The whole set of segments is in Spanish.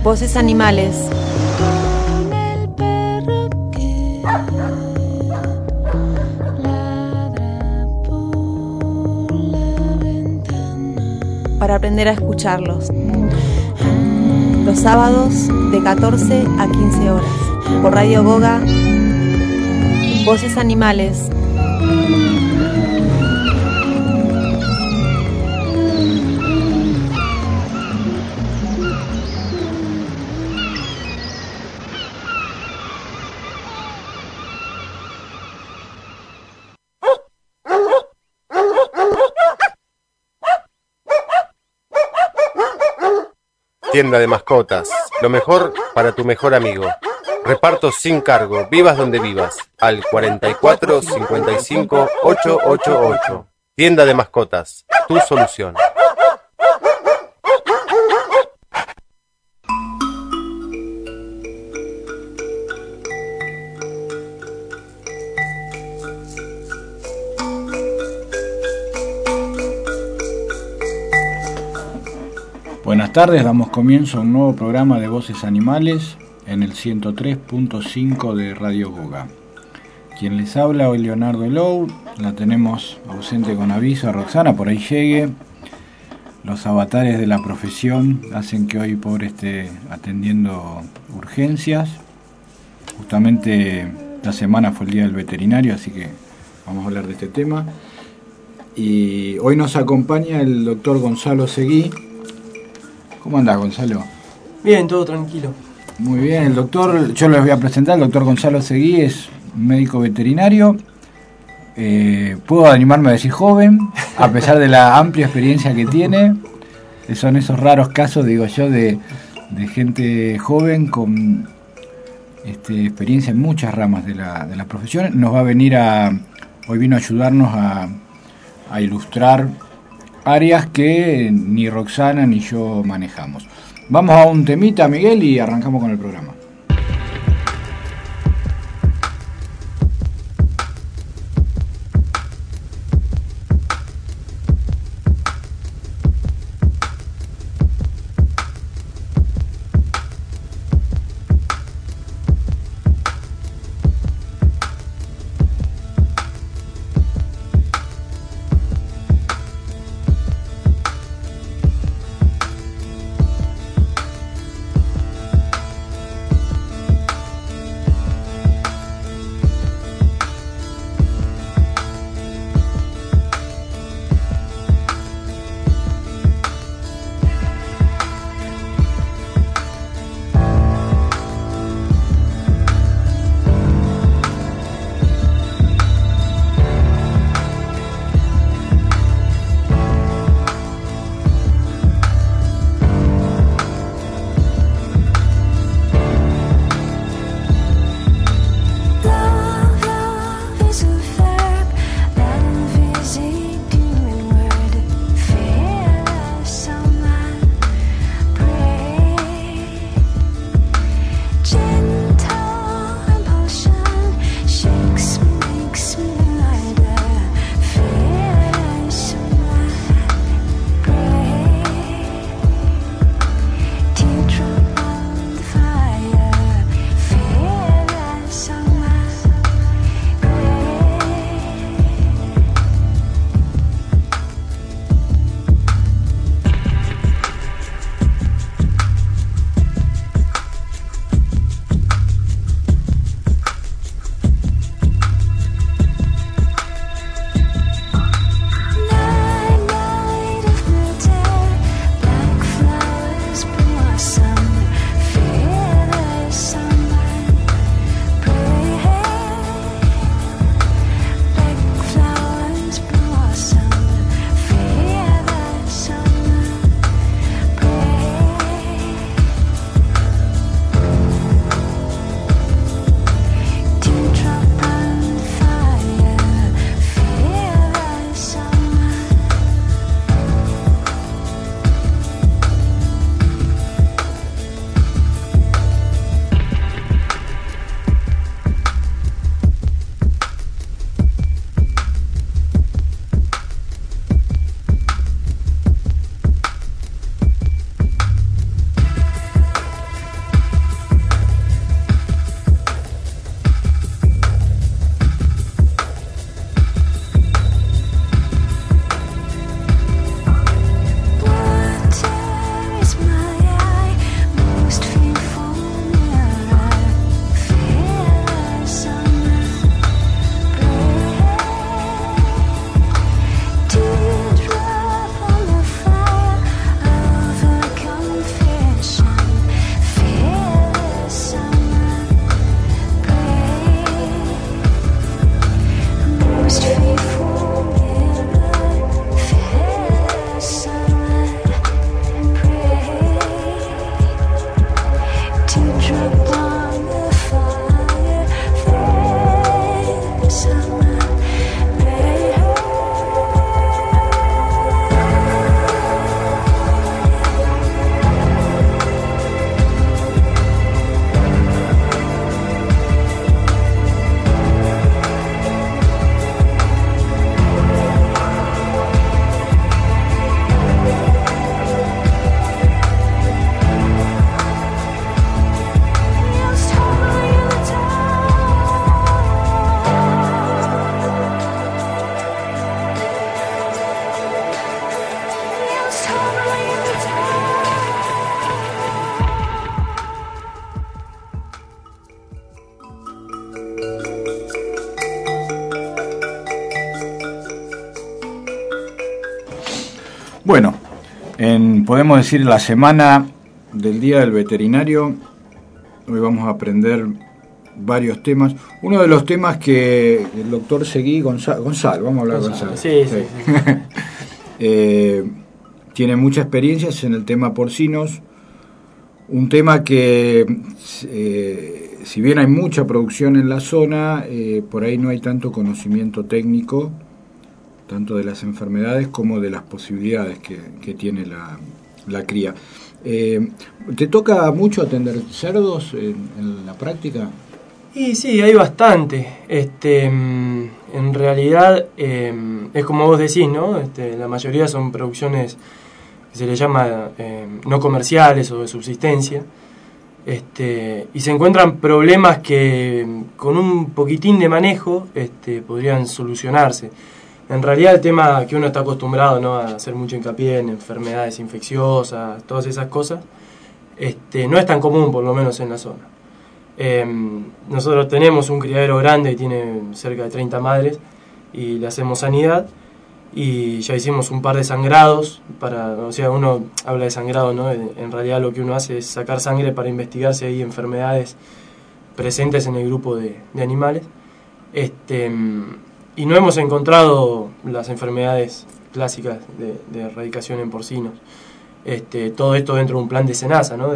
Voces animales. Para aprender a escucharlos. Los sábados de 14 a 15 horas. Por Radio Goga. Voces animales. Tienda de mascotas, lo mejor para tu mejor amigo. Reparto sin cargo, vivas donde vivas, al 44 55 888. Tienda de mascotas, tu solución. Buenas tardes, damos comienzo a un nuevo programa de Voces Animales en el 103.5 de Radio Goga. Quien les habla hoy, Leonardo Lou, la tenemos ausente con aviso a Roxana, por ahí llegue. Los avatares de la profesión hacen que hoy pobre esté atendiendo urgencias. Justamente la semana fue el día del veterinario, así que vamos a hablar de este tema. Y hoy nos acompaña el doctor Gonzalo Seguí. ¿Cómo andás, Gonzalo? Bien, todo tranquilo. Muy bien, el doctor, yo les voy a presentar, el doctor Gonzalo Seguí es médico veterinario. Puedo animarme a decir joven, a pesar de la amplia experiencia que tiene. Son esos raros casos, digo yo, de gente joven con experiencia en muchas ramas de la profesión. Nos va a venir hoy vino a ayudarnos a ilustrar áreas que ni Roxana ni yo manejamos. Vamos a un temita, Miguel, y arrancamos con el programa. Bueno, podemos decir la semana del Día del Veterinario. Hoy vamos a aprender varios temas. Uno de los temas que el doctor Seguí, Gonzalo, vamos a hablar de Gonzalo. Sí. Tiene mucha experiencia en el tema porcinos. Un tema que, si bien hay mucha producción en la zona, por ahí no hay tanto conocimiento técnico, tanto de las enfermedades como de las posibilidades que tiene la cría. ¿Te toca mucho atender cerdos en la práctica? Y sí, hay bastante. En realidad, es como vos decís, ¿no? La mayoría son producciones que se les llama no comerciales o de subsistencia. Y se encuentran problemas que con un poquitín de manejo podrían solucionarse. En realidad el tema que uno está acostumbrado, ¿no?, a hacer mucho hincapié en enfermedades infecciosas, todas esas cosas, no es tan común, por lo menos en la zona. Nosotros tenemos un criadero grande que tiene cerca de 30 madres y le hacemos sanidad y ya hicimos un par de sangrados o sea, uno habla de sangrado, ¿no? En realidad lo que uno hace es sacar sangre para investigar si hay enfermedades presentes en el grupo de animales. Y no hemos encontrado las enfermedades clásicas de erradicación en porcinos. Todo esto dentro de un plan de SENASA, ¿no?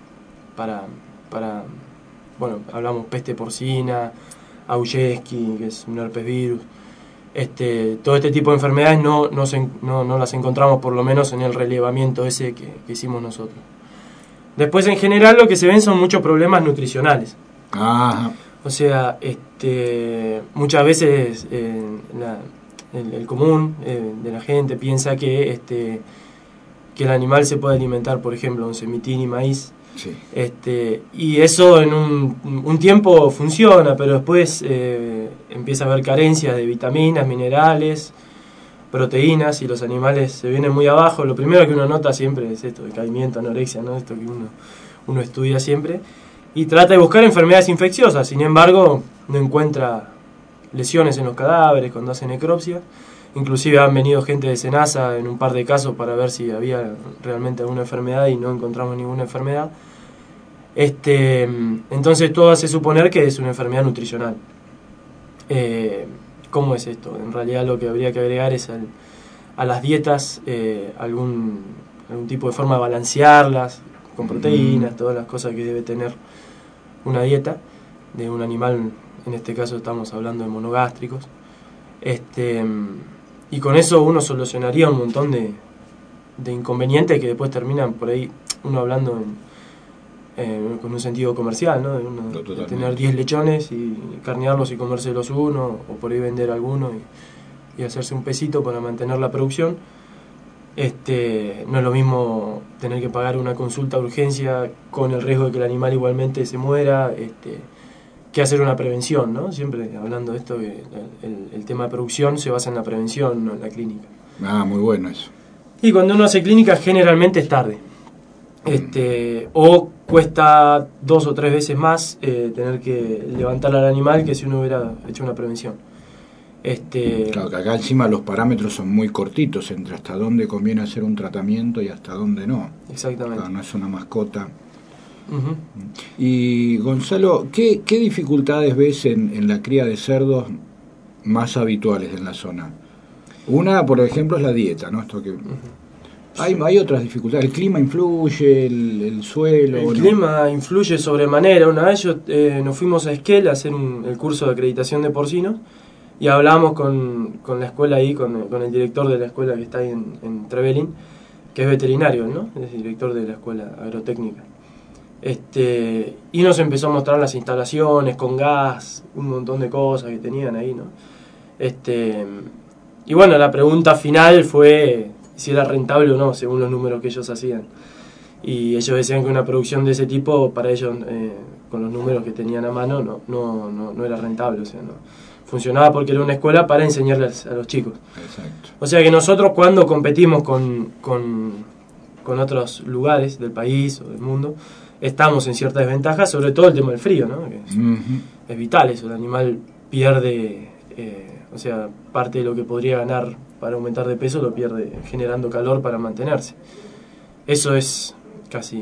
Bueno, hablamos peste porcina, Augeski, que es un herpes virus. Todo este tipo de enfermedades no las encontramos, por lo menos en el relevamiento ese que hicimos nosotros. Después, en general, lo que se ven son muchos problemas nutricionales. Ajá. O sea, muchas veces el común de la gente piensa que el animal se puede alimentar, por ejemplo, con semitín y maíz. Sí. Y eso en un tiempo funciona, pero después empieza a haber carencias de vitaminas, minerales, proteínas, y los animales se vienen muy abajo. Lo primero que uno nota siempre es esto, decaimiento, anorexia, ¿no? Esto que uno estudia siempre, y trata de buscar enfermedades infecciosas. Sin embargo, no encuentra lesiones en los cadáveres cuando hace necropsia. Inclusive han venido gente de SENASA en un par de casos para ver si había realmente alguna enfermedad y no encontramos ninguna enfermedad. Entonces todo hace suponer que es una enfermedad nutricional. ¿Cómo es esto? En realidad lo que habría que agregar es a las dietas algún tipo de forma de balancearlas con proteínas, todas las cosas que debe tener una dieta de un animal. En este caso estamos hablando de monogástricos. Y con eso uno solucionaría un montón de inconvenientes que después terminan por ahí uno hablando con un sentido comercial, ¿no? De tener 10 lechones y carnearlos y comérselos uno, o por ahí vender alguno y hacerse un pesito para mantener la producción. No es lo mismo tener que pagar una consulta de urgencia con el riesgo de que el animal igualmente se muera, que hacer una prevención, ¿no? Siempre hablando de esto, que el tema de producción se basa en la prevención, no en la clínica. Ah, muy bueno eso. Y cuando uno hace clínica generalmente es tarde. O cuesta 2 o 3 veces más tener que levantar al animal que si uno hubiera hecho una prevención. Claro, que acá encima los parámetros son muy cortitos entre hasta dónde conviene hacer un tratamiento y hasta dónde no. Exactamente. Claro, no es una mascota. Uh-huh. Y Gonzalo, ¿qué dificultades ves en la cría de cerdos más habituales en la zona? Una, por ejemplo, es la dieta, ¿no? Esto que hay otras dificultades. ¿El clima influye? ¿El suelo? El clima influye sobremanera. Una vez nos fuimos a Esquel a hacer el curso de acreditación de porcinos y hablamos con la escuela ahí, con el director de la escuela que está ahí en Trevelin, que es veterinario, ¿no? Es director de la escuela agrotécnica. Y nos empezó a mostrar las instalaciones con gas, un montón de cosas que tenían ahí, ¿no? Y bueno, la pregunta final fue si era rentable o no, según los números que ellos hacían. Y ellos decían que una producción de ese tipo, para ellos, con los números que tenían a mano, no era rentable. O sea, no funcionaba porque era una escuela para enseñarles a los chicos. Exacto. O sea que nosotros, cuando competimos con otros lugares del país o del mundo, estamos en cierta desventaja, sobre todo el tema del frío, ¿no? Que es vital eso. El animal pierde, o sea, parte de lo que podría ganar para aumentar de peso lo pierde generando calor para mantenerse. Eso es casi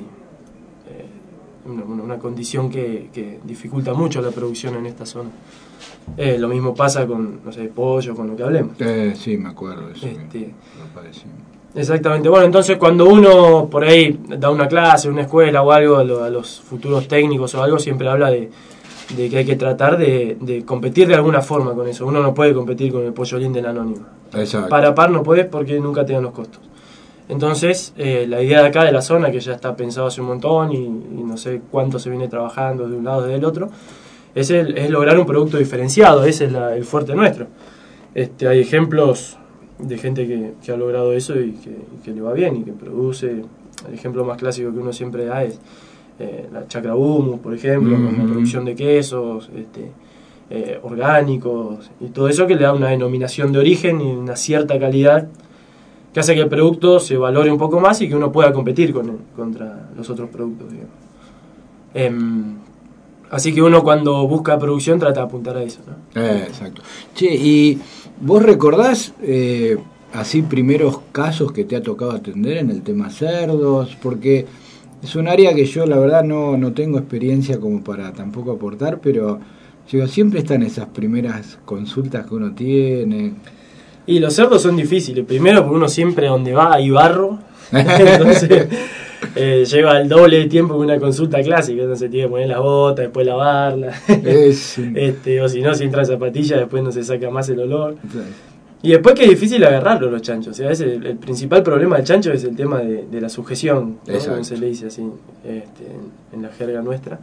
una condición que dificulta mucho la producción en esta zona. Lo mismo pasa con, no sé, pollo, con lo que hablemos. Sí, me acuerdo de eso. Lo padecimos. Exactamente. Bueno, entonces cuando uno por ahí da una clase, una escuela o algo a los futuros técnicos o algo, siempre habla de que hay que tratar de competir de alguna forma con eso. Uno no puede competir con el pollolín de la Anónima. Exacto. Para par no puedes porque nunca te dan los costos. Entonces, la idea de acá de la zona, que ya está pensado hace un montón y no sé cuánto se viene trabajando de un lado y del otro, es lograr un producto diferenciado. Ese es el fuerte nuestro. Hay ejemplos de gente que ha logrado eso y que le va bien y que produce. El ejemplo más clásico que uno siempre da es la Chacra Humus, por ejemplo, con la producción de quesos orgánicos y todo eso, que le da una denominación de origen y una cierta calidad que hace que el producto se valore un poco más y que uno pueda competir contra los otros productos, digamos. Así que uno cuando busca producción trata de apuntar a eso, ¿no? Exacto. Che, ¿y vos recordás así primeros casos que te ha tocado atender en el tema cerdos? Porque es un área que yo la verdad no tengo experiencia como para tampoco aportar, pero siempre están esas primeras consultas que uno tiene. Y los cerdos son difíciles, primero porque uno siempre donde va hay barro, entonces lleva el doble de tiempo que una consulta clásica, entonces tiene que poner la bota, después lavarla, o si no, si entra zapatilla después no se saca más el olor. Y después que es difícil agarrarlo los chanchos, o sea, el principal problema del chancho es el tema de la sujeción, ¿no? Como se le dice así en la jerga nuestra.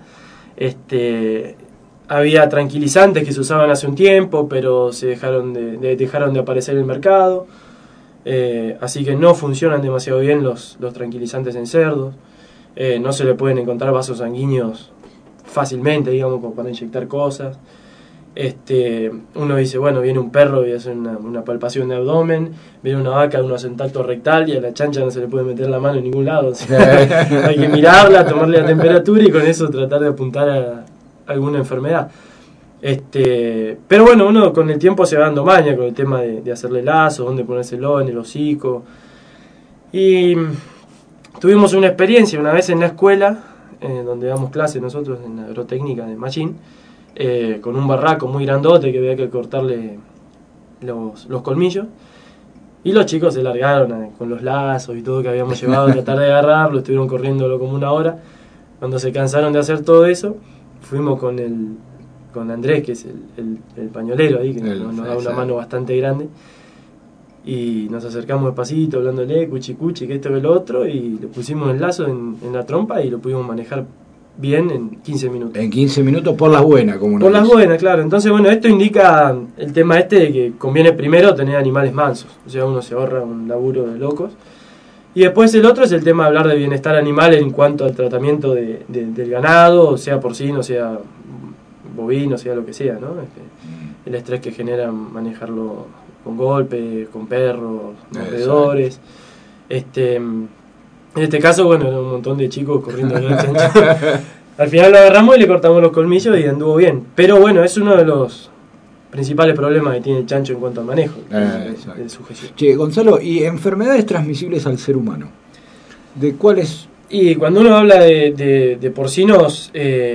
Había tranquilizantes que se usaban hace un tiempo, pero se dejaron de aparecer en el mercado, así que no funcionan demasiado bien los tranquilizantes en cerdos. No se le pueden encontrar vasos sanguíneos fácilmente, digamos, como para inyectar cosas. Uno dice, bueno, viene un perro y hace una palpación de abdomen, viene una vaca, uno hace un tacto rectal y a la chancha no se le puede meter la mano en ningún lado, o sea, hay que mirarla, tomarle la temperatura y con eso tratar de apuntar a alguna enfermedad. Pero bueno, uno con el tiempo se va dando maña con el tema de hacerle lazo, dónde ponérselo en el hocico. Y tuvimos una experiencia una vez en la escuela, donde damos clase nosotros en la agrotécnica de Machín, con un barraco muy grandote que había que cortarle los colmillos. Y los chicos se largaron con los lazos y todo que habíamos llevado a tratar de agarrarlo, estuvieron corriéndolo como una hora. Cuando se cansaron de hacer todo eso, fuimos con Andrés, que es el pañolero ahí, que nos da una mano bastante grande, y nos acercamos despacito, hablándole, cuchi, que esto que lo otro, y le pusimos el lazo en la trompa y lo pudimos manejar bien en 15 minutos. En 15 minutos por las buenas, como por las buenas, claro. Entonces, bueno, esto indica el tema de que conviene primero tener animales mansos, o sea, uno se ahorra un laburo de locos. Y después el otro es el tema de hablar de bienestar animal en cuanto al tratamiento del ganado, sea porcino, sea bovino, sea lo que sea, ¿no? El estrés que genera manejarlo con golpes, con perros, mordedores. En este caso, bueno, era un montón de chicos corriendo al chancho. Al final lo agarramos y le cortamos los colmillos y anduvo bien. Pero bueno, es uno de los principales problemas que tiene el chancho en cuanto al manejo de sujeción. Che, Gonzalo, ¿y enfermedades transmisibles al ser humano? ¿De cuáles? Y cuando uno habla de porcinos,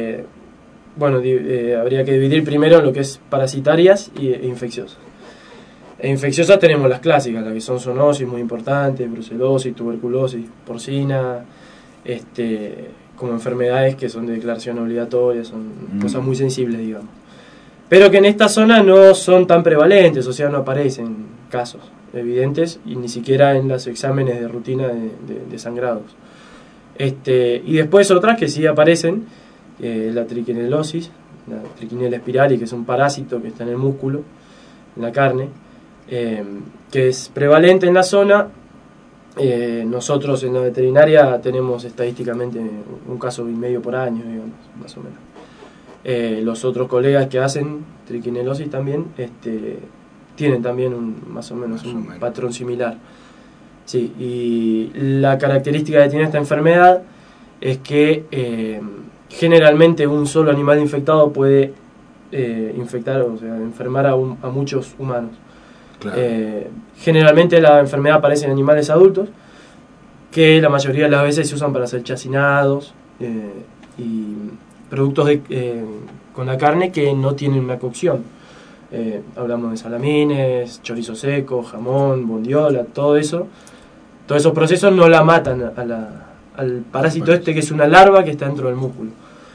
habría que dividir primero en lo que es parasitarias e infecciosas. Infecciosas tenemos las clásicas, las que son zoonosis muy importantes, brucelosis, tuberculosis porcina, como enfermedades que son de declaración obligatoria, son cosas muy sensibles, digamos. Pero que en esta zona no son tan prevalentes, o sea, no aparecen casos evidentes y ni siquiera en los exámenes de rutina de sangrados. Y después otras que sí aparecen, la triquinelosis, la triquinela espirali, que es un parásito que está en el músculo, en la carne, que es prevalente en la zona. Nosotros en la veterinaria tenemos estadísticamente un caso y medio por año, digamos, más o menos. Los otros colegas que hacen triquinelosis también tienen también más o menos un patrón similar. Sí, y la característica que tiene esta enfermedad es que generalmente un solo animal infectado puede infectar, o sea, enfermar a muchos humanos. Claro. Generalmente la enfermedad aparece en animales adultos, que la mayoría de las veces se usan para hacer chacinados y productos con la carne que no tienen una cocción. Hablamos de salamines, chorizo seco, jamón, bondiola, todo eso. Todos esos procesos no la matan al parásito que es una larva que está dentro del músculo.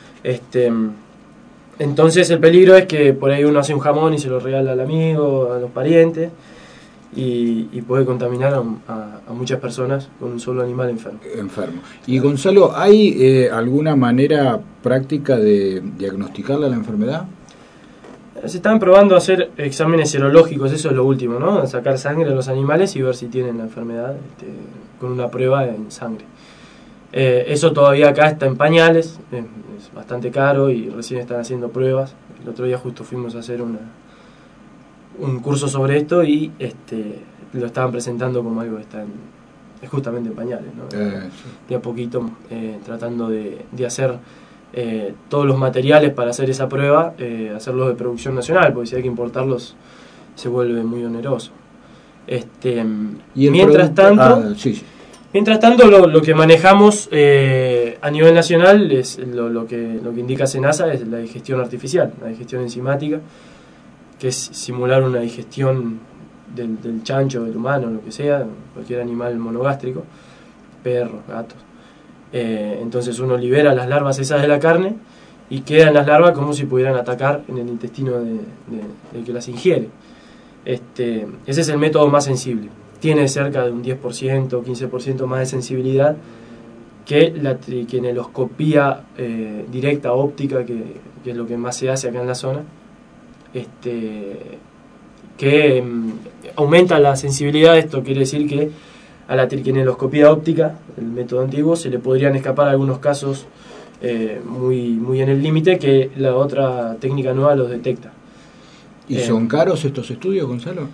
Entonces el peligro es que por ahí uno hace un jamón y se lo regala al amigo, a los parientes, y puede contaminar a muchas personas con un solo animal enfermo. Y Gonzalo, ¿hay alguna manera práctica de diagnosticarle la enfermedad? Se están probando a hacer exámenes serológicos, eso es lo último, ¿no? Sacar sangre de los animales y ver si tienen la enfermedad con una prueba en sangre. Eso todavía acá está en pañales, es bastante caro y recién están haciendo pruebas. El otro día justo fuimos a hacer un curso sobre esto y lo estaban presentando como algo que está justamente en pañales, ¿no? De a poquito tratando de hacer todos los materiales para hacer esa prueba, hacerlos de producción nacional, porque si hay que importarlos se vuelve muy oneroso. Mientras tanto, lo que manejamos a nivel nacional es lo que indica SENASA, es la digestión artificial, la digestión enzimática, que es simular una digestión del chancho, del humano, lo que sea, cualquier animal monogástrico, perros, gatos. Entonces uno libera las larvas esas de la carne y quedan las larvas como si pudieran atacar en el intestino del que las ingiere. Ese es el método más sensible. Tiene cerca de un 10%, 15% más de sensibilidad que la triquineloscopía directa óptica, que es lo que más se hace acá en la zona, que aumenta la sensibilidad. Esto quiere decir que a la triquineloscopía óptica, el método antiguo, se le podrían escapar algunos casos muy en el límite que la otra técnica nueva los detecta. ¿Y son caros estos estudios, Gonzalo?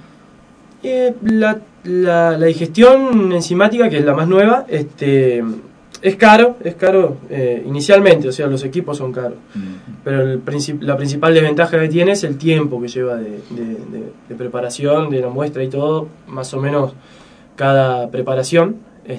La digestión enzimática, que es la más nueva, es caro inicialmente, o sea, los equipos son caros. Pero la principal desventaja que tiene es el tiempo que lleva de preparación de la muestra y todo. Más o menos cada preparación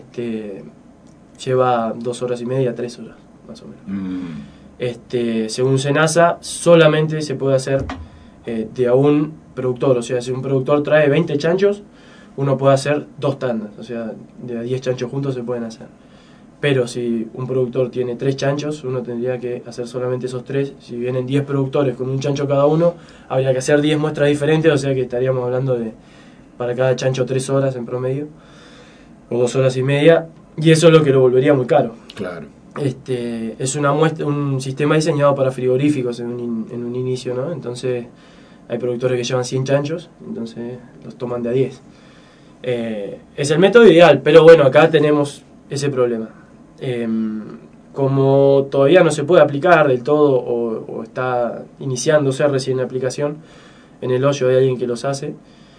lleva 2 horas y media, 3 horas, más o menos. Según SENASA, solamente se puede hacer de a un productor. O sea, si un productor trae 20 chanchos, uno puede hacer 2 tandas. O sea, de a 10 chanchos juntos se pueden hacer. Pero si un productor tiene 3 chanchos, uno tendría que hacer solamente esos 3. Si vienen 10 productores con un chancho cada uno, habría que hacer 10 muestras diferentes, o sea que estaríamos hablando de, para cada chancho, 3 horas en promedio, o 2 horas y media, y eso es lo que lo volvería muy caro. Claro. Es un sistema diseñado para frigoríficos en un inicio, ¿no? Entonces hay productores que llevan 100 chanchos, entonces los toman de a 10. Es el método ideal, pero bueno, acá tenemos ese problema. Como todavía no se puede aplicar del todo o está iniciándose recién la aplicación, en el hoyo hay alguien que los hace.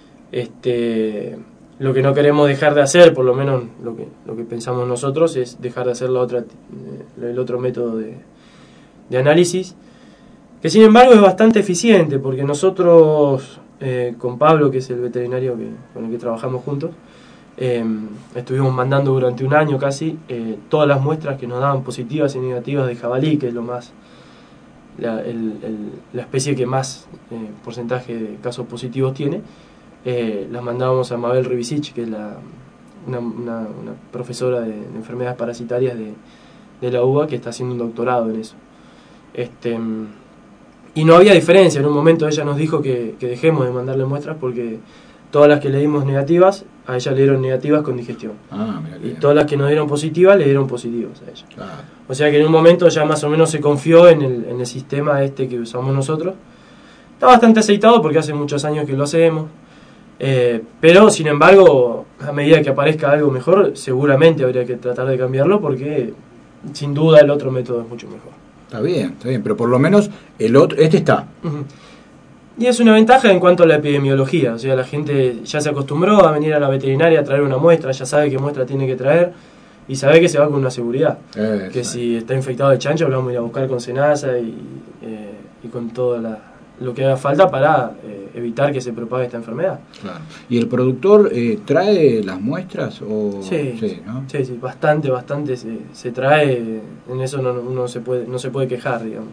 Lo que no queremos dejar de hacer, por lo menos lo que pensamos nosotros, es dejar de hacer el otro método de análisis, que sin embargo es bastante eficiente, porque nosotros con Pablo, que es el veterinario con el que trabajamos juntos, estuvimos mandando durante un año casi todas las muestras que nos daban positivas y negativas de jabalí, que es lo más la especie que más porcentaje de casos positivos tiene. Las mandábamos a Mabel Rivicic, que es una profesora de enfermedades parasitarias de la UBA, que está haciendo un doctorado en eso. Y no había diferencia. En un momento ella nos dijo que dejemos de mandarle muestras porque todas las que le dimos negativas, a ella le dieron negativas con digestión. Y todas las que nos dieron positivas, le dieron positivas a ella. Claro. O sea que en un momento ya más o menos se confió en el sistema que usamos nosotros. Está bastante aceitado porque hace muchos años que lo hacemos. Pero sin embargo, a medida que aparezca algo mejor, seguramente habría que tratar de cambiarlo, porque sin duda el otro método es mucho mejor. Está bien, pero por lo menos este está. Uh-huh. Y es una ventaja en cuanto a la epidemiología. O sea, la gente ya se acostumbró a venir a la veterinaria a traer una muestra, ya sabe qué muestra tiene que traer y sabe que se va con una seguridad. Que si está infectado de chancho lo vamos a ir a buscar con SENASA y con toda lo que haga falta para evitar que se propague esta enfermedad. Claro. ¿Y el productor trae las muestras? Sí, ¿no? sí, bastante se trae, en eso no se puede quejar, digamos.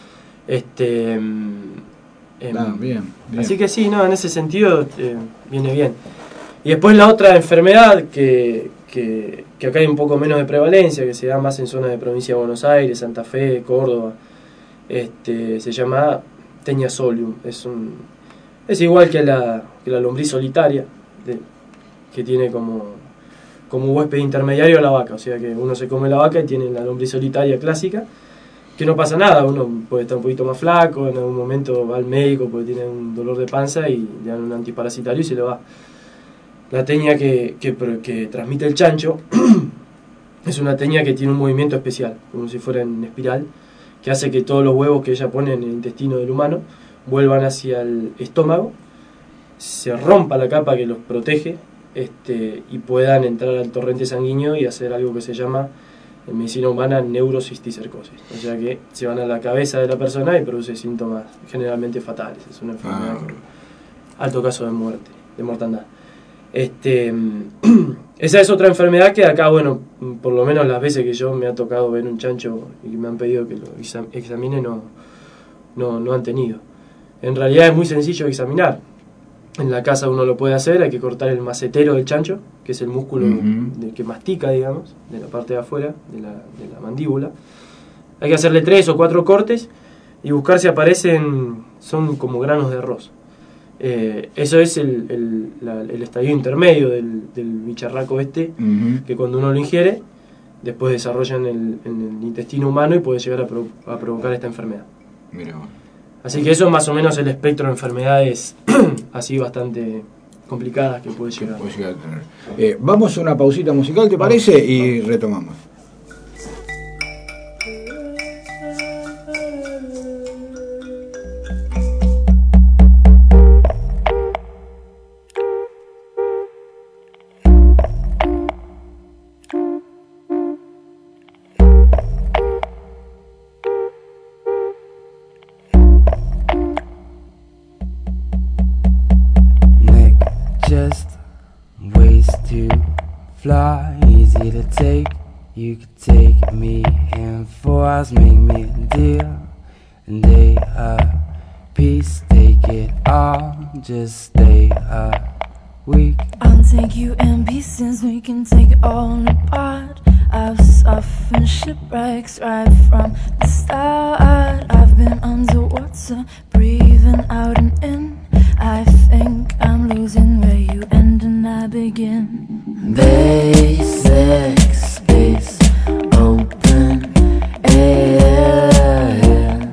Bien. Así que sí, en ese sentido viene bien. Y después la otra enfermedad que acá hay un poco menos de prevalencia, que se da más en zonas de provincia de Buenos Aires, Santa Fe, Córdoba, se llama Taenia solium. Es igual que la lombriz solitaria, que tiene como huésped intermediario a la vaca, o sea que uno se come la vaca y tiene la lombriz solitaria clásica, que no pasa nada, uno puede estar un poquito más flaco, en algún momento va al médico porque tiene un dolor de panza y le dan un antiparasitario y se le va. La tenia que transmite el chancho es una tenia que tiene un movimiento especial, como si fuera en espiral, que hace que todos los huevos que ella pone en el intestino del humano vuelvan hacia el estómago, se rompa la capa que los protege y puedan entrar al torrente sanguíneo y hacer algo que se llama en medicina humana neurocisticercosis. O sea que se van a la cabeza de la persona y produce síntomas generalmente fatales. Es una enfermedad con alto caso de muerte, de mortandad. Esa es otra enfermedad que acá, bueno, por lo menos las veces que yo me ha tocado ver un chancho y que me han pedido que lo examine, no han tenido. En realidad es muy sencillo de examinar. En la casa uno lo puede hacer, hay que cortar el macetero del chancho, que es el músculo que mastica, digamos, de la parte de afuera, de la mandíbula. Hay que hacerle 3 o 4 cortes y buscar si aparecen, son como granos de arroz. Eso es el estadio intermedio del bicharraco que cuando uno lo ingiere, después desarrolla en el intestino humano y puede llegar a provocar esta enfermedad. Mira. Así que eso es más o menos el espectro de enfermedades así bastante complicadas que puede llegar a tener. Vamos a una pausita musical, ¿te parece? Y retomamos. Fly, easy to take. You could take me in 4 hours, make me a deal, and day a piece, take it all, just stay a week. I'll take you in pieces, we can take it all apart. I've suffered shipwrecks right from the start. I've been underwater, breathing out and in. I think I'm losing where you end and I begin. Basic space, open air.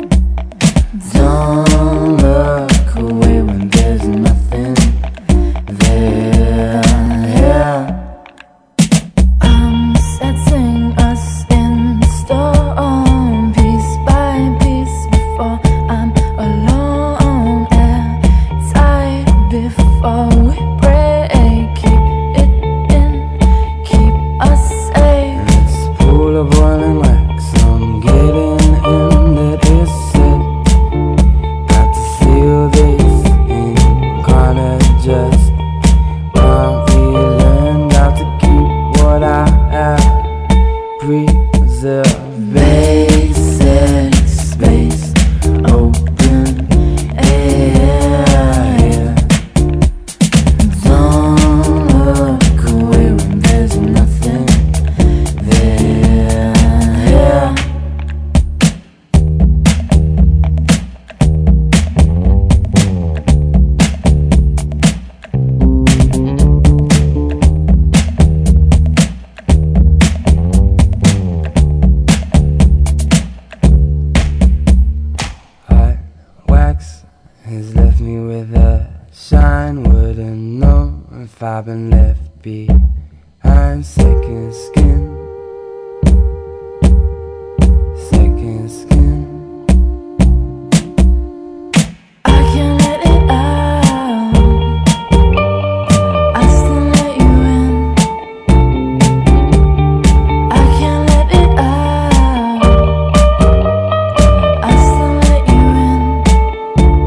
Don't look away when there's nothing there. I'm setting us in stone, piece by piece, before I'm alone. Airtight before we break. Keep it in, keep us safe. It's a pool of boiling wax, I'm getting in that is set. Got to feel this in kinda just one feeling. Got to keep what I have, preserve. Basic space, open air. Don't look away when there's nothing there. Hot wax has left me with a shine. Wouldn't know if I've been left behind. Second skin, second skin. I can't let it out. I still let you in. I can't let it out. I still let you in.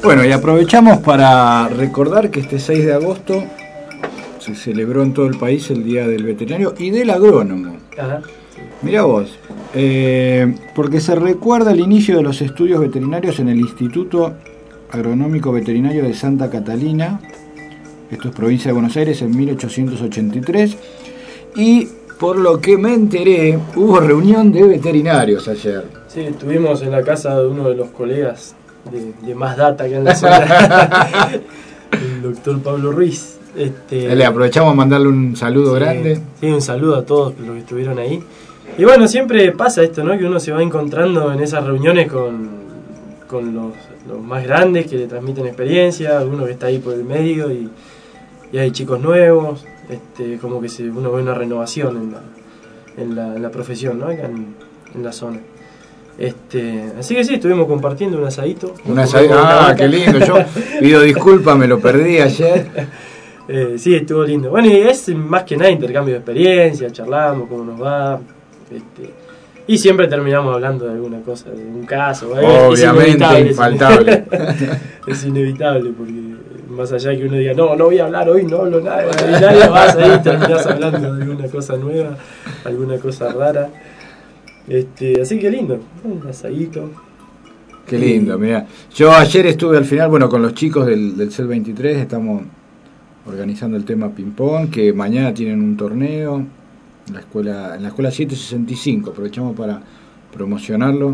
Bueno, y aprovechamos para recordar que este 6 de agosto se celebró en todo el país el Día del Veterinario y del Agrónomo. Ajá. Mirá vos, porque se recuerda el inicio de los estudios veterinarios en el Instituto Agronómico Veterinario de Santa Catalina, esto es provincia de Buenos Aires, en 1883, y por lo que me enteré, hubo reunión de veterinarios ayer. Sí, estuvimos en la casa de uno de los colegas de más data que en la zona, el doctor Pablo Ruiz. Le aprovechamos a mandarle un saludo grande. Sí, un saludo a todos los que estuvieron ahí. Y bueno, siempre pasa esto, ¿no? Que uno se va encontrando en esas reuniones con los más grandes que le transmiten experiencia, alguno que está ahí por el medio y hay chicos nuevos, como que uno ve una renovación en la profesión, ¿no? Acá en la zona. Así que sí, estuvimos compartiendo un asadito. Un asadito, qué lindo. Yo pido disculpas, me lo perdí ayer. Sí, estuvo lindo. Bueno, y es más que nada intercambio de experiencia, charlamos cómo nos va. Y siempre terminamos hablando de alguna cosa, de un caso. Obviamente, infaltable. Es inevitable, porque más allá de que uno diga, no voy a hablar hoy, no hablo nada de veterinario, vas ahí y terminás hablando de alguna cosa nueva, alguna cosa rara. Así que lindo, un asadito. Qué lindo, mirá. Yo ayer estuve al final, bueno, con los chicos del CEL 23, estamos organizando el tema ping-pong, que mañana tienen un torneo en la escuela 765, aprovechamos para promocionarlo.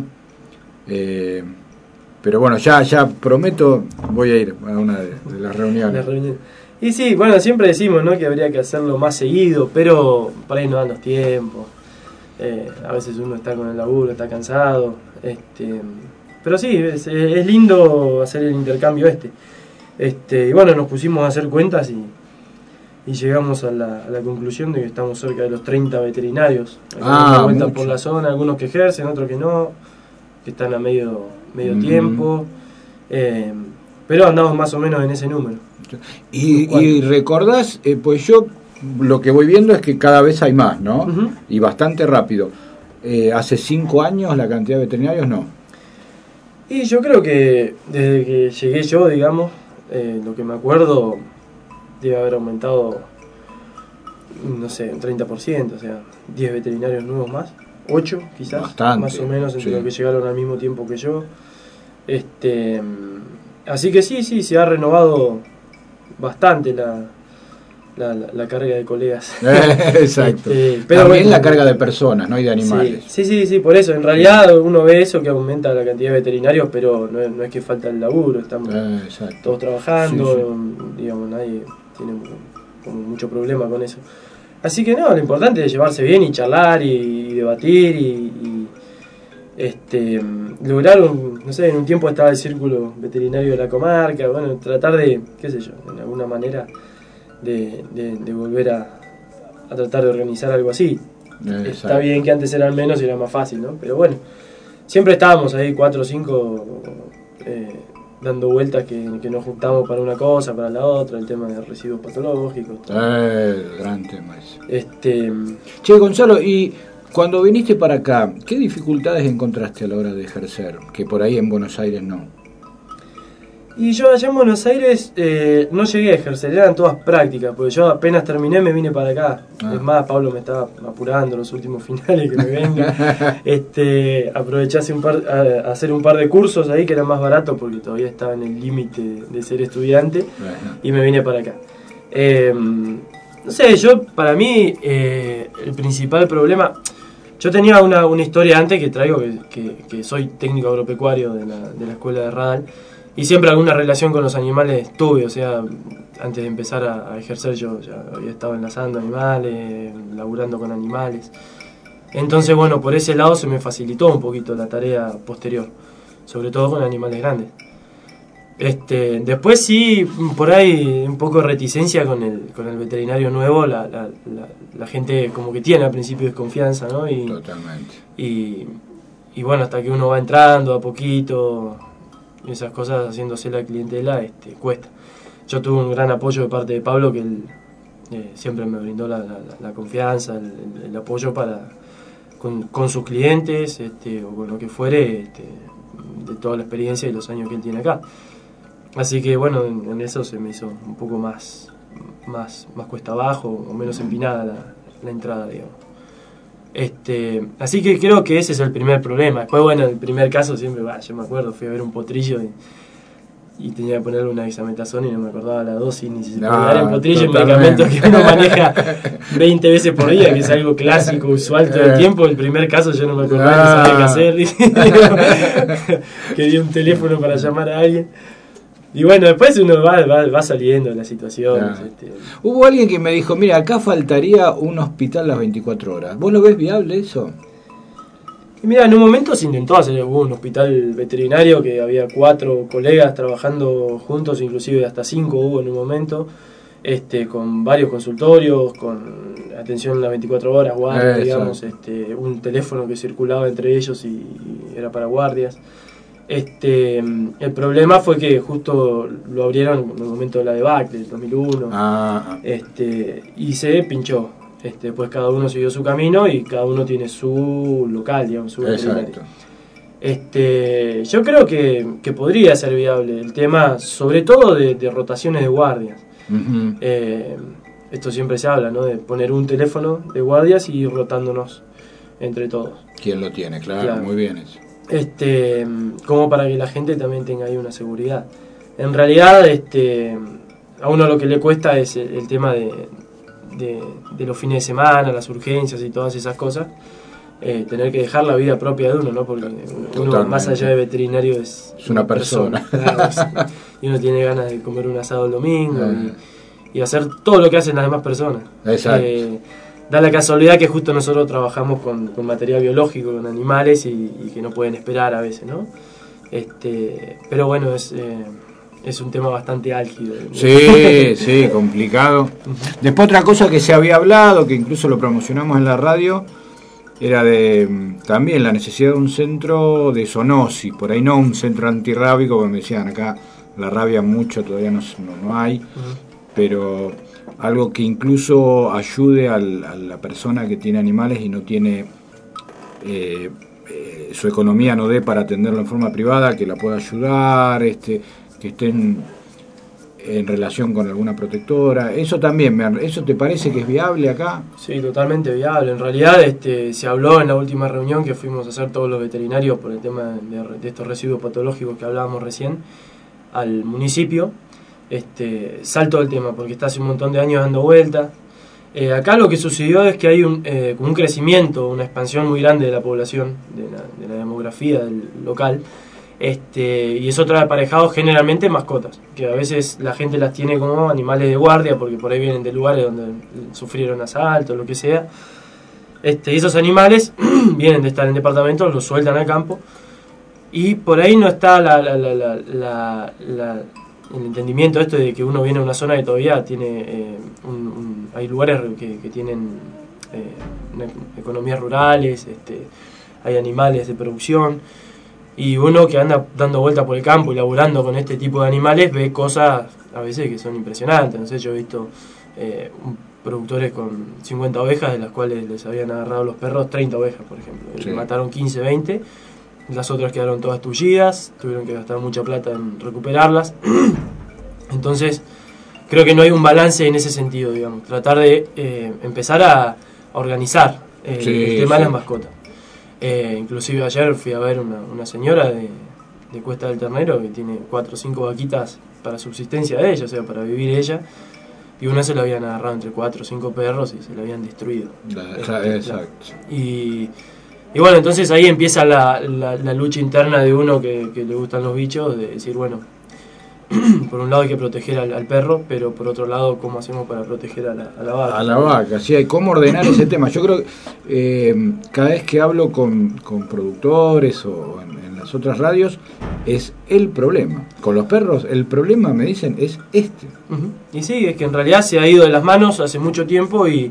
Pero bueno, ya prometo, voy a ir a una de las reuniones. Y sí, bueno, siempre decimos, ¿no?, que habría que hacerlo más seguido, pero por ahí no dan los tiempos. A veces uno está con el laburo, está cansado. Pero sí, es lindo hacer el intercambio y bueno, nos pusimos a hacer cuentas y llegamos a la conclusión de que estamos cerca de los 30 veterinarios. Algunos vueltan por la zona, algunos que ejercen, otros que no, que están a medio tiempo. Pero andamos más o menos en ese número. Y recordás, pues yo lo que voy viendo es que cada vez hay más, ¿no? Uh-huh. Y bastante rápido. Hace 5 años la cantidad de veterinarios no. Y yo creo que desde que llegué yo, digamos, lo que me acuerdo debe haber aumentado, no sé, un 30%, o sea, 10 veterinarios nuevos más, 8 quizás, bastante, más o menos entre los que llegaron al mismo tiempo que yo. Así que sí, se ha renovado bastante la carga de colegas. Exacto. Pero también bueno, la carga de personas, ¿no? Y de animales. Sí, por eso. En realidad uno ve eso, que aumenta la cantidad de veterinarios, pero no es que falta el laburo. Estamos todos trabajando, digamos, nadie tiene como mucho problema con eso. Así que no, lo importante es llevarse bien y charlar y debatir y lograr no sé, en un tiempo estaba el círculo veterinario de la comarca, bueno, tratar de, qué sé yo, de alguna manera de volver a tratar de organizar algo así. Exacto. Está bien que antes eran menos y era más fácil, ¿no? Pero bueno, siempre estábamos ahí 4 o 5 dando vueltas que nos juntamos para una cosa, para la otra, el tema de residuos patológicos. Gran tema ese. Che, Gonzalo, y cuando viniste para acá, ¿qué dificultades encontraste a la hora de ejercer? Que por ahí en Buenos Aires no. Y yo allá en Buenos Aires no llegué a ejercer, eran todas prácticas, porque yo apenas terminé me vine para acá. Es más, Pablo me estaba apurando los últimos finales que me venga. Aproveché a hacer un par de cursos ahí que eran más baratos porque todavía estaba en el límite de ser estudiante. Y me vine para acá. No sé, para mí el principal problema, yo tenía una historia antes que traigo, que soy técnico agropecuario de la escuela de Radal. Y siempre alguna relación con los animales tuve, o sea, antes de empezar a ejercer yo ya había estado enlazando animales, laburando con animales. Entonces, bueno, por ese lado se me facilitó un poquito la tarea posterior, sobre todo con animales grandes. Después sí, por ahí un poco de reticencia con el veterinario nuevo, la gente como que tiene al principio desconfianza, ¿no? Totalmente. Y bueno, hasta que uno va entrando a poquito, esas cosas haciéndose la clientela, cuesta. Yo tuve un gran apoyo de parte de Pablo, que él siempre me brindó la confianza, el apoyo con sus clientes, o con lo que fuere, de toda la experiencia y los años que él tiene acá. Así que bueno, en eso se me hizo un poco más cuesta abajo o menos empinada la entrada, digamos. Así que creo que ese es el primer problema. Después, bueno, el primer caso siempre, yo me acuerdo, fui a ver un potrillo y tenía que ponerle una dexametasona y no me acordaba la dosis, ni si se podía dar en potrillo, un medicamento que uno maneja 20 veces por día, que es algo clásico, usual todo el tiempo. El primer caso yo no me acordaba que sabía qué hacer. Quería un teléfono para llamar a alguien. Y bueno, después uno va saliendo de la situación. Hubo alguien que me dijo, mira, acá faltaría un hospital las 24 horas. ¿Vos lo ves viable eso? Y mira, en un momento se intentó hacer, hubo un hospital veterinario que había 4 colegas trabajando juntos, inclusive hasta 5 hubo en un momento, con varios consultorios, con atención las 24 horas, guardias, digamos, un teléfono que circulaba entre ellos y era para guardias. El problema fue que justo lo abrieron en el momento de la debacle del 2001 y se pinchó. Pues cada uno siguió su camino y cada uno tiene su local, digamos, su veterinario. Yo creo que podría ser viable el tema, sobre todo de rotaciones de guardias. Uh-huh. Esto siempre se habla, ¿no? De poner un teléfono de guardias y ir rotándonos entre todos. ¿Quién lo tiene? Claro. Muy bien eso. Como para que la gente también tenga ahí una seguridad. En realidad, a uno lo que le cuesta es el tema de los fines de semana, las urgencias y todas esas cosas, tener que dejar la vida propia de uno, ¿no? Porque uno, más allá de veterinario, es una persona. Claro, y uno tiene ganas de comer un asado el domingo y hacer todo lo que hacen las demás personas. Exacto. Da la casualidad que justo nosotros trabajamos con material biológico, con animales y que no pueden esperar a veces, ¿no? Pero bueno, es un tema bastante álgido. Sí, complicado. Después otra cosa que se había hablado, que incluso lo promocionamos en la radio, era de también la necesidad de un centro de zoonosis, por ahí no un centro antirrábico, porque me decían acá la rabia mucho todavía no hay, pero algo que incluso ayude a la persona que tiene animales y no tiene su economía no dé para atenderlo en forma privada, que la pueda ayudar, que estén en relación con alguna protectora. Eso también, ¿eso te parece que es viable acá? Sí, totalmente viable. En realidad se habló en la última reunión que fuimos a hacer todos los veterinarios por el tema de estos residuos patológicos que hablábamos recién al municipio. Salto del tema porque está hace un montón de años dando vuelta. Acá lo que sucedió es que hay como un crecimiento, una expansión muy grande de la población, de la demografía del local. Y eso trae aparejados generalmente mascotas, que a veces la gente las tiene como animales de guardia porque por ahí vienen de lugares donde sufrieron asaltos, lo que sea. Y esos animales vienen de estar en departamentos, los sueltan al campo y por ahí no está el entendimiento de que uno viene a una zona que todavía tiene hay lugares que tienen economías rurales, hay animales de producción. Y uno que anda dando vueltas por el campo y laburando con este tipo de animales ve cosas a veces que son impresionantes. No sé, yo he visto productores con 50 ovejas, de las cuales les habían agarrado los perros 30 ovejas, por ejemplo. Sí. Mataron 15, 20, las otras quedaron todas tullidas, tuvieron que gastar mucha plata en recuperarlas. Entonces, creo que no hay un balance en ese sentido, digamos. Tratar de empezar a organizar el tema de las mascotas. Inclusive ayer fui a ver una señora de Cuesta del Ternero que tiene 4 o 5 vaquitas para subsistencia de ella, o sea, para vivir ella, y una se la habían agarrado entre 4 o 5 perros y se la habían destruido. Exacto. Y bueno, entonces ahí empieza la lucha interna de uno que le gustan los bichos, de decir, bueno, por un lado hay que proteger al perro, pero por otro lado, ¿cómo hacemos para proteger a la vaca? A la vaca, sí, hay cómo ordenar ese tema. Yo creo que cada vez que hablo con productores o en las otras radios, es el problema. Con los perros, el problema, me dicen, es este. Uh-huh. Y sí, es que en realidad se ha ido de las manos hace mucho tiempo y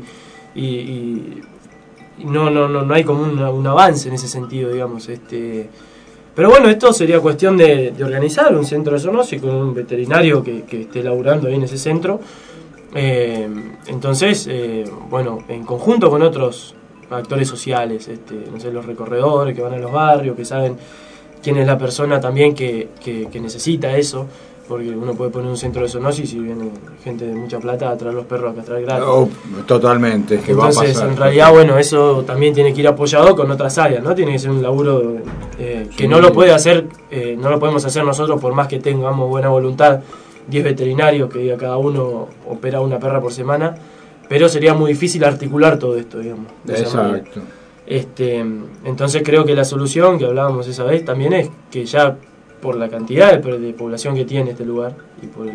no hay como un avance en ese sentido, digamos. Pero bueno, esto sería cuestión de organizar un centro de zoonosis con un veterinario que esté laburando ahí en ese centro. Entonces, bueno, en conjunto con otros actores sociales, no sé, los recorredores que van a los barrios, que saben quién es la persona también que necesita eso, porque uno puede poner un centro de zoonosis y viene gente de mucha plata a traer los perros a castrar gratis. Totalmente, que entonces, va a pasar. En realidad, bueno, eso también tiene que ir apoyado con otras áreas, ¿no? Tiene que ser un laburo que no lo puede hacer, no lo podemos hacer nosotros por más que tengamos buena voluntad, 10 veterinarios que diga cada uno opera una perra por semana, pero sería muy difícil articular todo esto, digamos. Exacto. Entonces creo que la solución que hablábamos esa vez también es que ya por la cantidad de población que tiene este lugar y por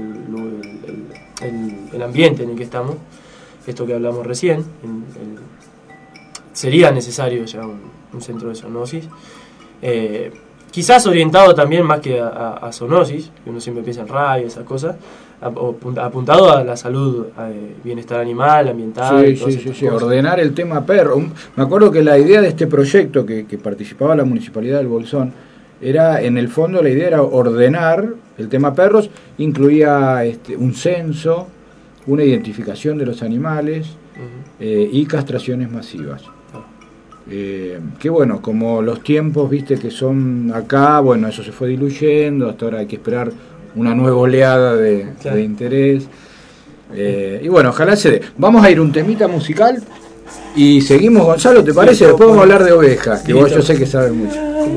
el ambiente en el que estamos, esto que hablamos recién, sería necesario ya un centro de zoonosis. Quizás orientado también más que a zoonosis, que uno siempre piensa en rabia, esas cosas, apuntado a la salud, bienestar animal, ambiental. Sí, ordenar el tema perro. Me acuerdo que la idea de este proyecto que participaba la Municipalidad del Bolsón era, en el fondo, la idea era ordenar el tema perros, incluía un censo, una identificación de los animales y castraciones masivas. Que bueno, como los tiempos, viste, que son acá, bueno, eso se fue diluyendo, hasta ahora hay que esperar una nueva oleada de interés. Y bueno, ojalá se dé. Vamos a ir un temita musical y seguimos, Gonzalo, ¿te parece? Después vamos a hablar de ovejas, que vos yo sé que sabes mucho.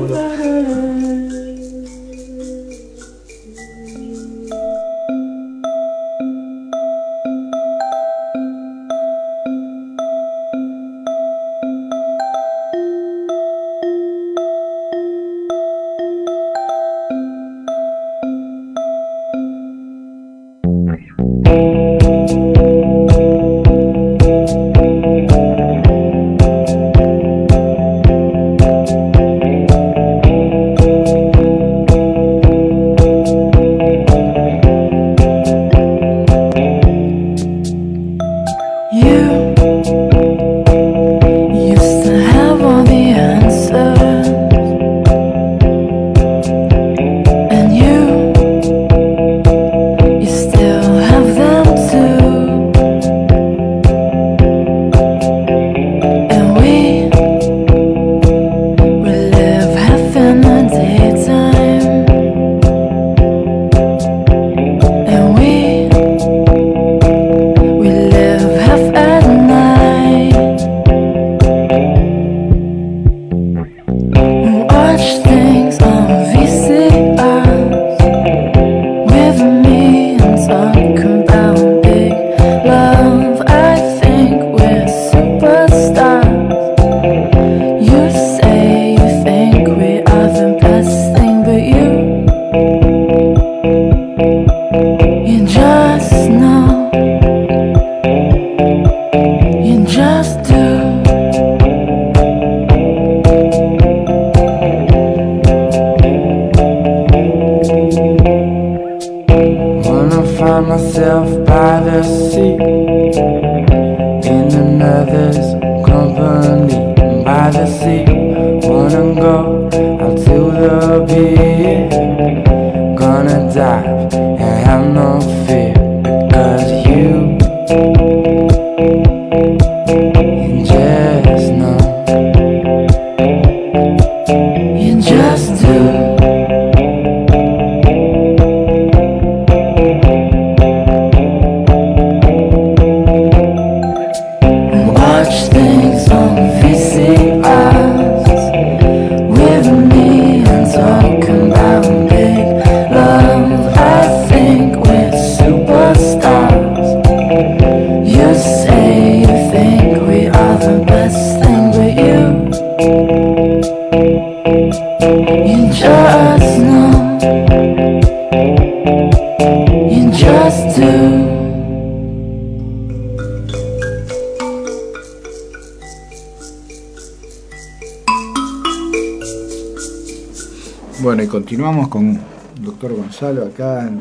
Bueno, y continuamos con el doctor Gonzalo acá en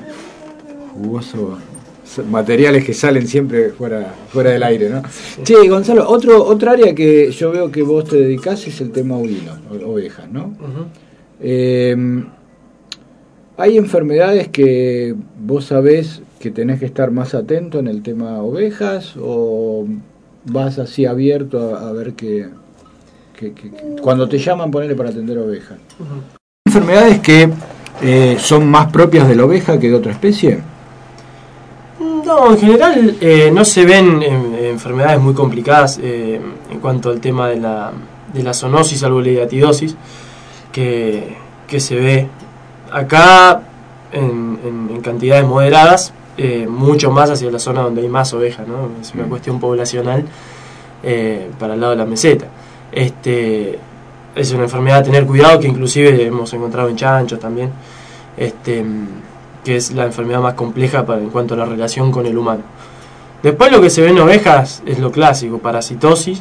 jugoso materiales que salen siempre fuera del aire, ¿no? Sí. Che, Gonzalo, otra área que yo veo que vos te dedicás es el tema ovino, ovejas, ¿no? ¿Hay enfermedades que vos sabés que tenés que estar más atento en el tema ovejas o vas así abierto a ver que cuando te llaman ponele para atender ovejas? Enfermedades que ¿Son más propias de la oveja que de otra especie? No, en general no se ven enfermedades muy complicadas en cuanto al tema de la zoonosis, salvo la hidatidosis, que se ve acá en cantidades moderadas, mucho más hacia la zona donde hay más ovejas, ¿no? Es una cuestión poblacional para el lado de la meseta. Es una enfermedad a tener cuidado, que inclusive hemos encontrado en chanchos también, que es la enfermedad más compleja en cuanto a la relación con el humano. Después lo que se ve en ovejas es lo clásico, parasitosis,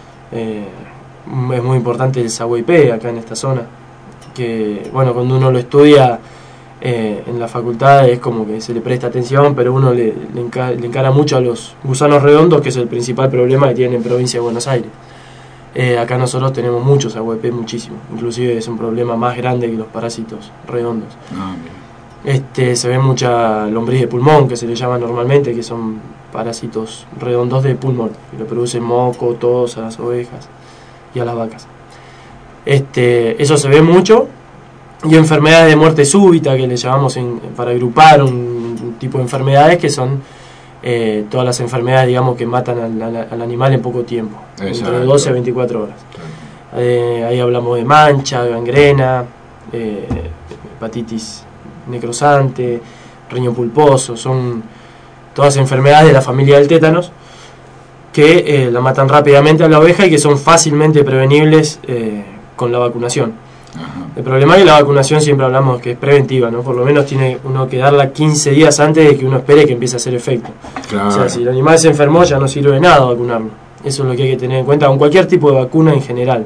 es muy importante el sahuaipé acá en esta zona, que bueno, cuando uno lo estudia en la facultad es como que se le presta atención, pero uno le encara mucho a los gusanos redondos, que es el principal problema que tienen en provincia de Buenos Aires. Acá nosotros tenemos muchos sahuaipé, muchísimo, inclusive es un problema más grande que los parásitos redondos. Se ve mucha lombriz de pulmón, que se le llama normalmente, que son parásitos redondos de pulmón, que le producen moco, tos a las ovejas y a las vacas. Eso se ve mucho. Y enfermedades de muerte súbita, que le llamamos para agrupar un tipo de enfermedades, que son todas las enfermedades, digamos, que matan al animal en poco tiempo. Exacto. Entre 12 a 24 horas. Ahí hablamos de mancha, gangrena, hepatitis necrosante, riñón pulposo. Son todas enfermedades de la familia del tétanos que la matan rápidamente a la oveja y que son fácilmente prevenibles con la vacunación. Ajá. El problema es que la vacunación siempre hablamos que es preventiva, ¿no? Por lo menos tiene uno que darla 15 días antes de que uno espere que empiece a hacer efecto. Claro. O sea, si el animal se enfermó ya no sirve de nada vacunarlo. Eso es lo que hay que tener en cuenta con cualquier tipo de vacuna en general.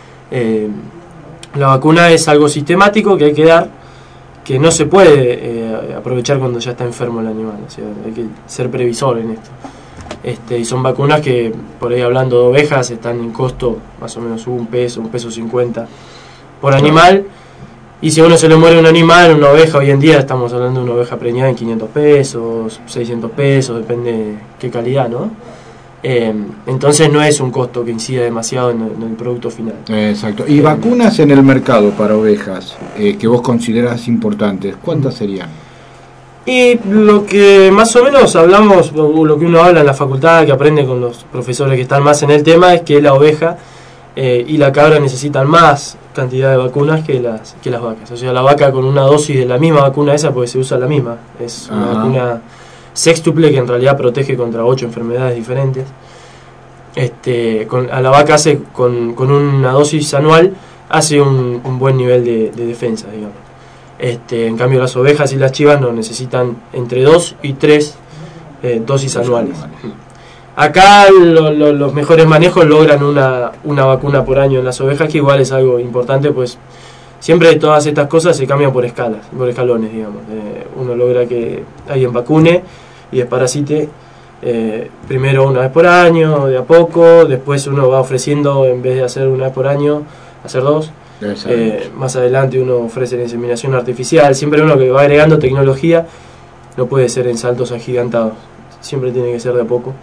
La vacuna es algo sistemático que hay que dar, que no se puede aprovechar cuando ya está enfermo el animal. O sea, hay que ser previsor en esto. Y son vacunas que, por ahí hablando de ovejas, están en costo más o menos un peso 50 por animal, y si a uno se le muere un animal, una oveja, hoy en día estamos hablando de una oveja preñada en 500 pesos, 600 pesos, depende de qué calidad, ¿no? Entonces no es un costo que incida demasiado en el producto final. Exacto. ¿Y vacunas en el mercado para ovejas que vos considerás importantes, cuántas serían? Y lo que más o menos hablamos, o lo que uno habla en la facultad, que aprende con los profesores que están más en el tema, es que la oveja y la cabra necesitan más cantidad de vacunas que las vacas. O sea, la vaca con una dosis de la misma vacuna esa, porque se usa la misma, es una vacuna sextuple que en realidad protege contra 8 enfermedades diferentes. A la vaca hace con una dosis anual hace un buen nivel de defensa, digamos. En cambio las ovejas y las chivas no necesitan entre 2 y 3 dosis anuales. Acá los mejores manejos logran una vacuna por año en las ovejas, que igual es algo importante, pues siempre todas estas cosas se cambian por escalas, por escalones, digamos. Uno logra que alguien vacune y desparasite primero una vez por año, de a poco, después uno va ofreciendo, en vez de hacer una vez por año, hacer 2. Más adelante uno ofrece la inseminación artificial, siempre uno que va agregando tecnología, no puede ser en saltos agigantados, siempre tiene que ser de a poco.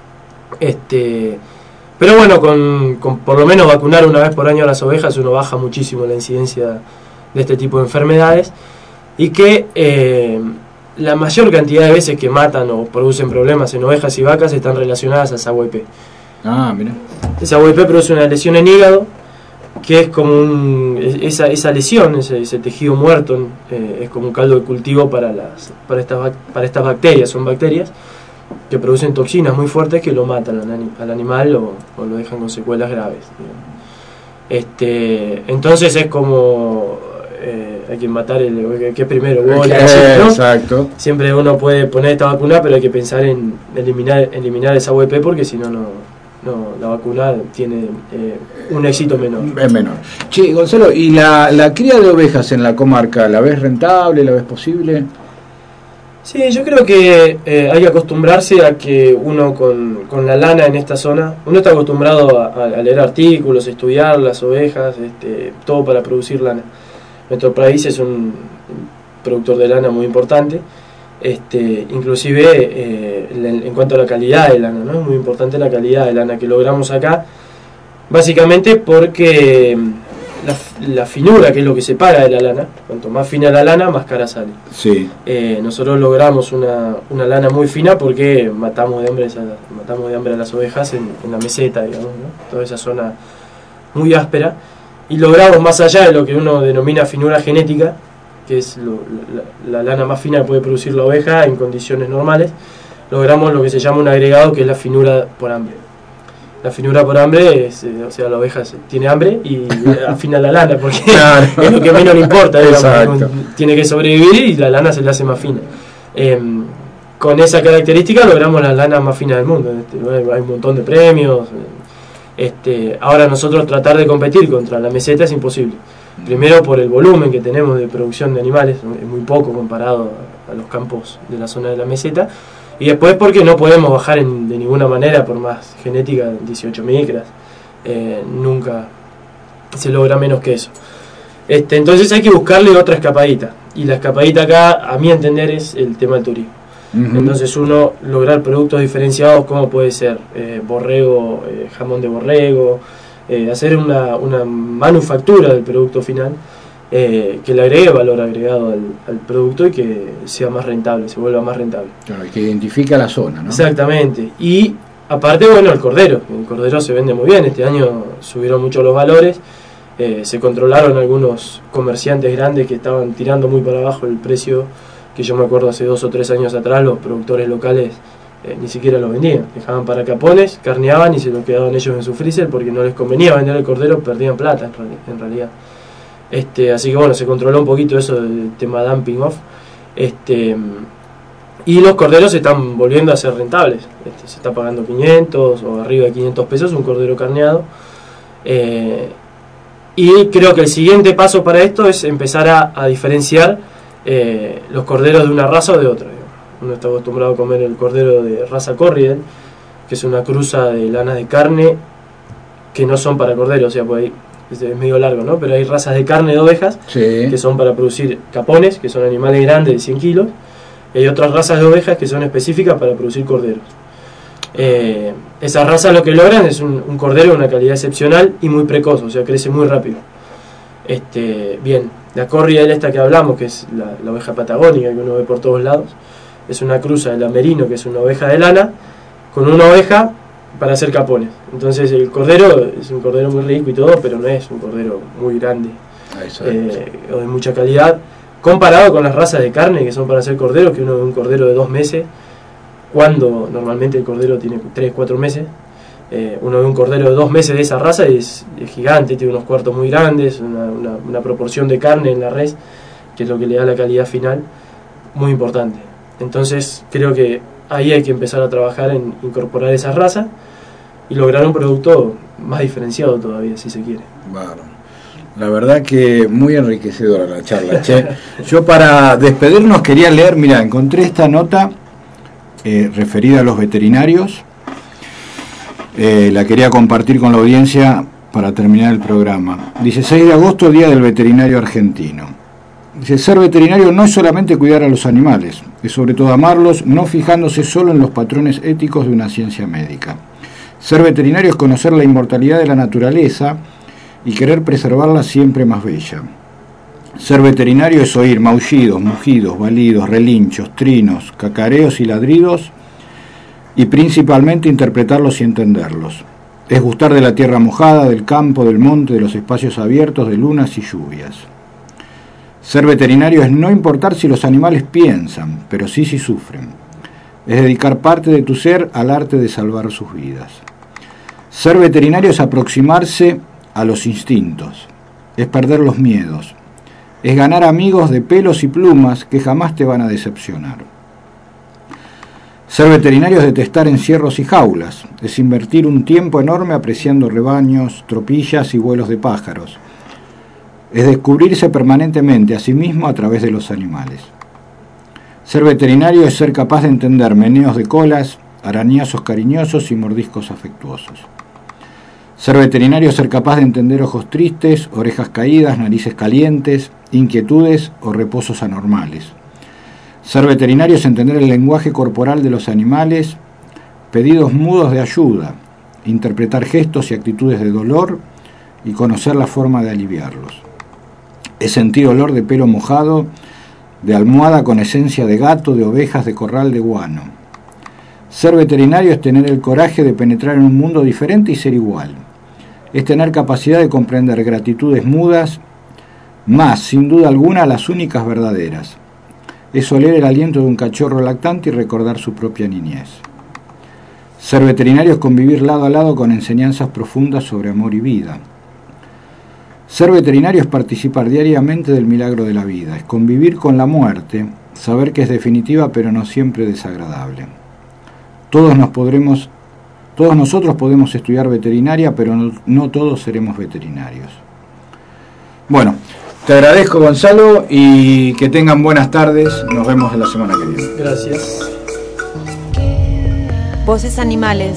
Pero bueno, con por lo menos vacunar una vez por año a las ovejas uno baja muchísimo la incidencia de este tipo de enfermedades, y que la mayor cantidad de veces que matan o producen problemas en ovejas y vacas están relacionadas al sahuaipé. Mira. El sahuaipé produce una lesión en hígado, que es como esa lesión, ese tejido muerto, es como un caldo de cultivo para estas bacterias. Son bacterias que producen toxinas muy fuertes que lo matan al animal o lo dejan con secuelas graves, digamos. Entonces es como hay que matar que es primero, ¿no? Exacto. Siempre uno puede poner esta vacuna, pero hay que pensar en eliminar esa VP, porque si no la vacuna tiene un éxito menor. Es menor. Che, Gonzalo, ¿y la cría de ovejas en la comarca, la ves rentable, la ves posible? Sí, yo creo que hay que acostumbrarse a que uno con la lana en esta zona, uno está acostumbrado a leer artículos, estudiar las ovejas, todo para producir lana. Nuestro país es un productor de lana muy importante, inclusive en cuanto a la calidad de lana, ¿no? Es muy importante la calidad de lana que logramos acá, básicamente porque la finura, que es lo que separa de la lana. Cuanto más fina la lana, más cara sale. Sí. Nosotros logramos una lana muy fina porque matamos de hambre a las ovejas en la meseta, digamos, ¿no? Toda esa zona muy áspera. Y logramos, más allá de lo que uno denomina finura genética, que es la lana más fina que puede producir la oveja en condiciones normales, logramos lo que se llama un agregado, que es la finura por hambre. La finura por hambre es, o sea, la oveja tiene hambre y afina la lana, porque claro, es lo que menos le importa, digamos, tiene que sobrevivir y la lana se le hace más fina. Con esa característica logramos la lana más fina del mundo. Hay un montón de premios. Ahora nosotros tratar de competir contra la meseta es imposible. Primero por el volumen que tenemos de producción de animales, es muy poco comparado a los campos de la zona de la meseta. Y después porque no podemos bajar de ninguna manera, por más genética, 18 micras. Nunca se logra menos que eso. Entonces hay que buscarle otra escapadita. Y la escapadita acá, a mi entender, es el tema del turismo. Uh-huh. Entonces uno lograr productos diferenciados, como puede ser borrego, jamón de borrego, hacer una manufactura del producto final, que le agregue valor agregado al producto y que sea más rentable, se vuelva más rentable. Claro, que identifica la zona, ¿no? Exactamente. Y aparte, bueno, el cordero se vende muy bien. Este año subieron mucho los valores, se controlaron algunos comerciantes grandes que estaban tirando muy para abajo el precio, que yo me acuerdo hace 2 o 3 años atrás los productores locales ni siquiera lo vendían, dejaban para capones, carneaban y se lo quedaban ellos en su freezer porque no les convenía vender el cordero, perdían plata en realidad. Así que bueno, se controló un poquito eso del tema dumping off. Y los corderos se están volviendo a ser rentables. Se está pagando 500 o arriba de 500 pesos un cordero carneado. Y creo que el siguiente paso para esto es empezar a diferenciar los corderos de una raza o de otra. Uno está acostumbrado a comer el cordero de raza Corriedale, que es una cruza de lanas de carne que no son para cordero, o sea, pues es medio largo, ¿no? Pero hay razas de carne de ovejas, sí, que son para producir capones, que son animales grandes de 100 kilos, y hay otras razas de ovejas que son específicas para producir corderos. Esas razas lo que logran es un cordero de una calidad excepcional y muy precoz, o sea, crece muy rápido. Bien, la Corriedale esta que hablamos, que es la oveja patagónica que uno ve por todos lados, es una cruza de la merino, que es una oveja de lana, con una oveja para hacer capones. Entonces el cordero es un cordero muy rico y todo, pero no es un cordero muy grande o de mucha calidad, comparado con las razas de carne que son para hacer corderos, que uno ve un cordero de 2 meses, cuando normalmente el cordero tiene 3-4 meses. Uno ve un cordero de 2 meses de esa raza y es gigante, tiene unos cuartos muy grandes, una proporción de carne en la res, que es lo que le da la calidad final, muy importante. Entonces creo que ahí hay que empezar a trabajar en incorporar esa raza y lograr un producto más diferenciado todavía, si se quiere. Bueno, la verdad que muy enriquecedora la charla, che. Yo para despedirnos quería leer, mira, encontré esta nota referida a los veterinarios, la quería compartir con la audiencia para terminar el programa. Dice: 6 de agosto, Día del Veterinario Argentino. Dice: ser veterinario no es solamente cuidar a los animales, es sobre todo amarlos, no fijándose solo en los patrones éticos de una ciencia médica. Ser veterinario es conocer la inmortalidad de la naturaleza y querer preservarla siempre más bella. Ser veterinario es oír maullidos, mugidos, balidos, relinchos, trinos, cacareos y ladridos, y principalmente interpretarlos y entenderlos. Es gustar de la tierra mojada, del campo, del monte, de los espacios abiertos, de lunas y lluvias. Ser veterinario es no importar si los animales piensan, pero sí si sufren. Es dedicar parte de tu ser al arte de salvar sus vidas. Ser veterinario es aproximarse a los instintos, es perder los miedos, es ganar amigos de pelos y plumas que jamás te van a decepcionar. Ser veterinario es detestar encierros y jaulas, es invertir un tiempo enorme apreciando rebaños, tropillas y vuelos de pájaros. Es descubrirse permanentemente a sí mismo a través de los animales. Ser veterinario es ser capaz de entender meneos de colas, arañazos cariñosos y mordiscos afectuosos. Ser veterinario es ser capaz de entender ojos tristes, orejas caídas, narices calientes, inquietudes o reposos anormales. Ser veterinario es entender el lenguaje corporal de los animales, pedidos mudos de ayuda, interpretar gestos y actitudes de dolor y conocer la forma de aliviarlos. Es sentir olor de pelo mojado, de almohada con esencia de gato, de ovejas, de corral, de guano. Ser veterinario es tener el coraje de penetrar en un mundo diferente y ser igual. Es tener capacidad de comprender gratitudes mudas, más, sin duda alguna, las únicas verdaderas. Es oler el aliento de un cachorro lactante y recordar su propia niñez. Ser veterinario es convivir lado a lado con enseñanzas profundas sobre amor y vida. Ser veterinario es participar diariamente del milagro de la vida, es convivir con la muerte, saber que es definitiva pero no siempre desagradable. Todos nosotros podemos estudiar veterinaria, pero no todos seremos veterinarios. Bueno, te agradezco, Gonzalo, y que tengan buenas tardes. Nos vemos en la semana que viene. Gracias. Voces animales.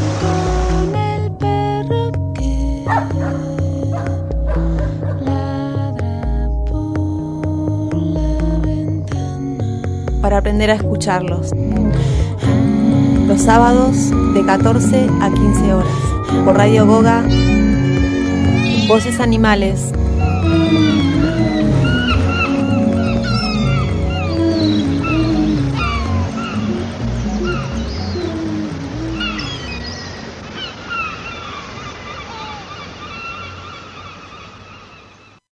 Para aprender a escucharlos. Los sábados de 14 a 15 horas. Por Radio Goga. Voces animales.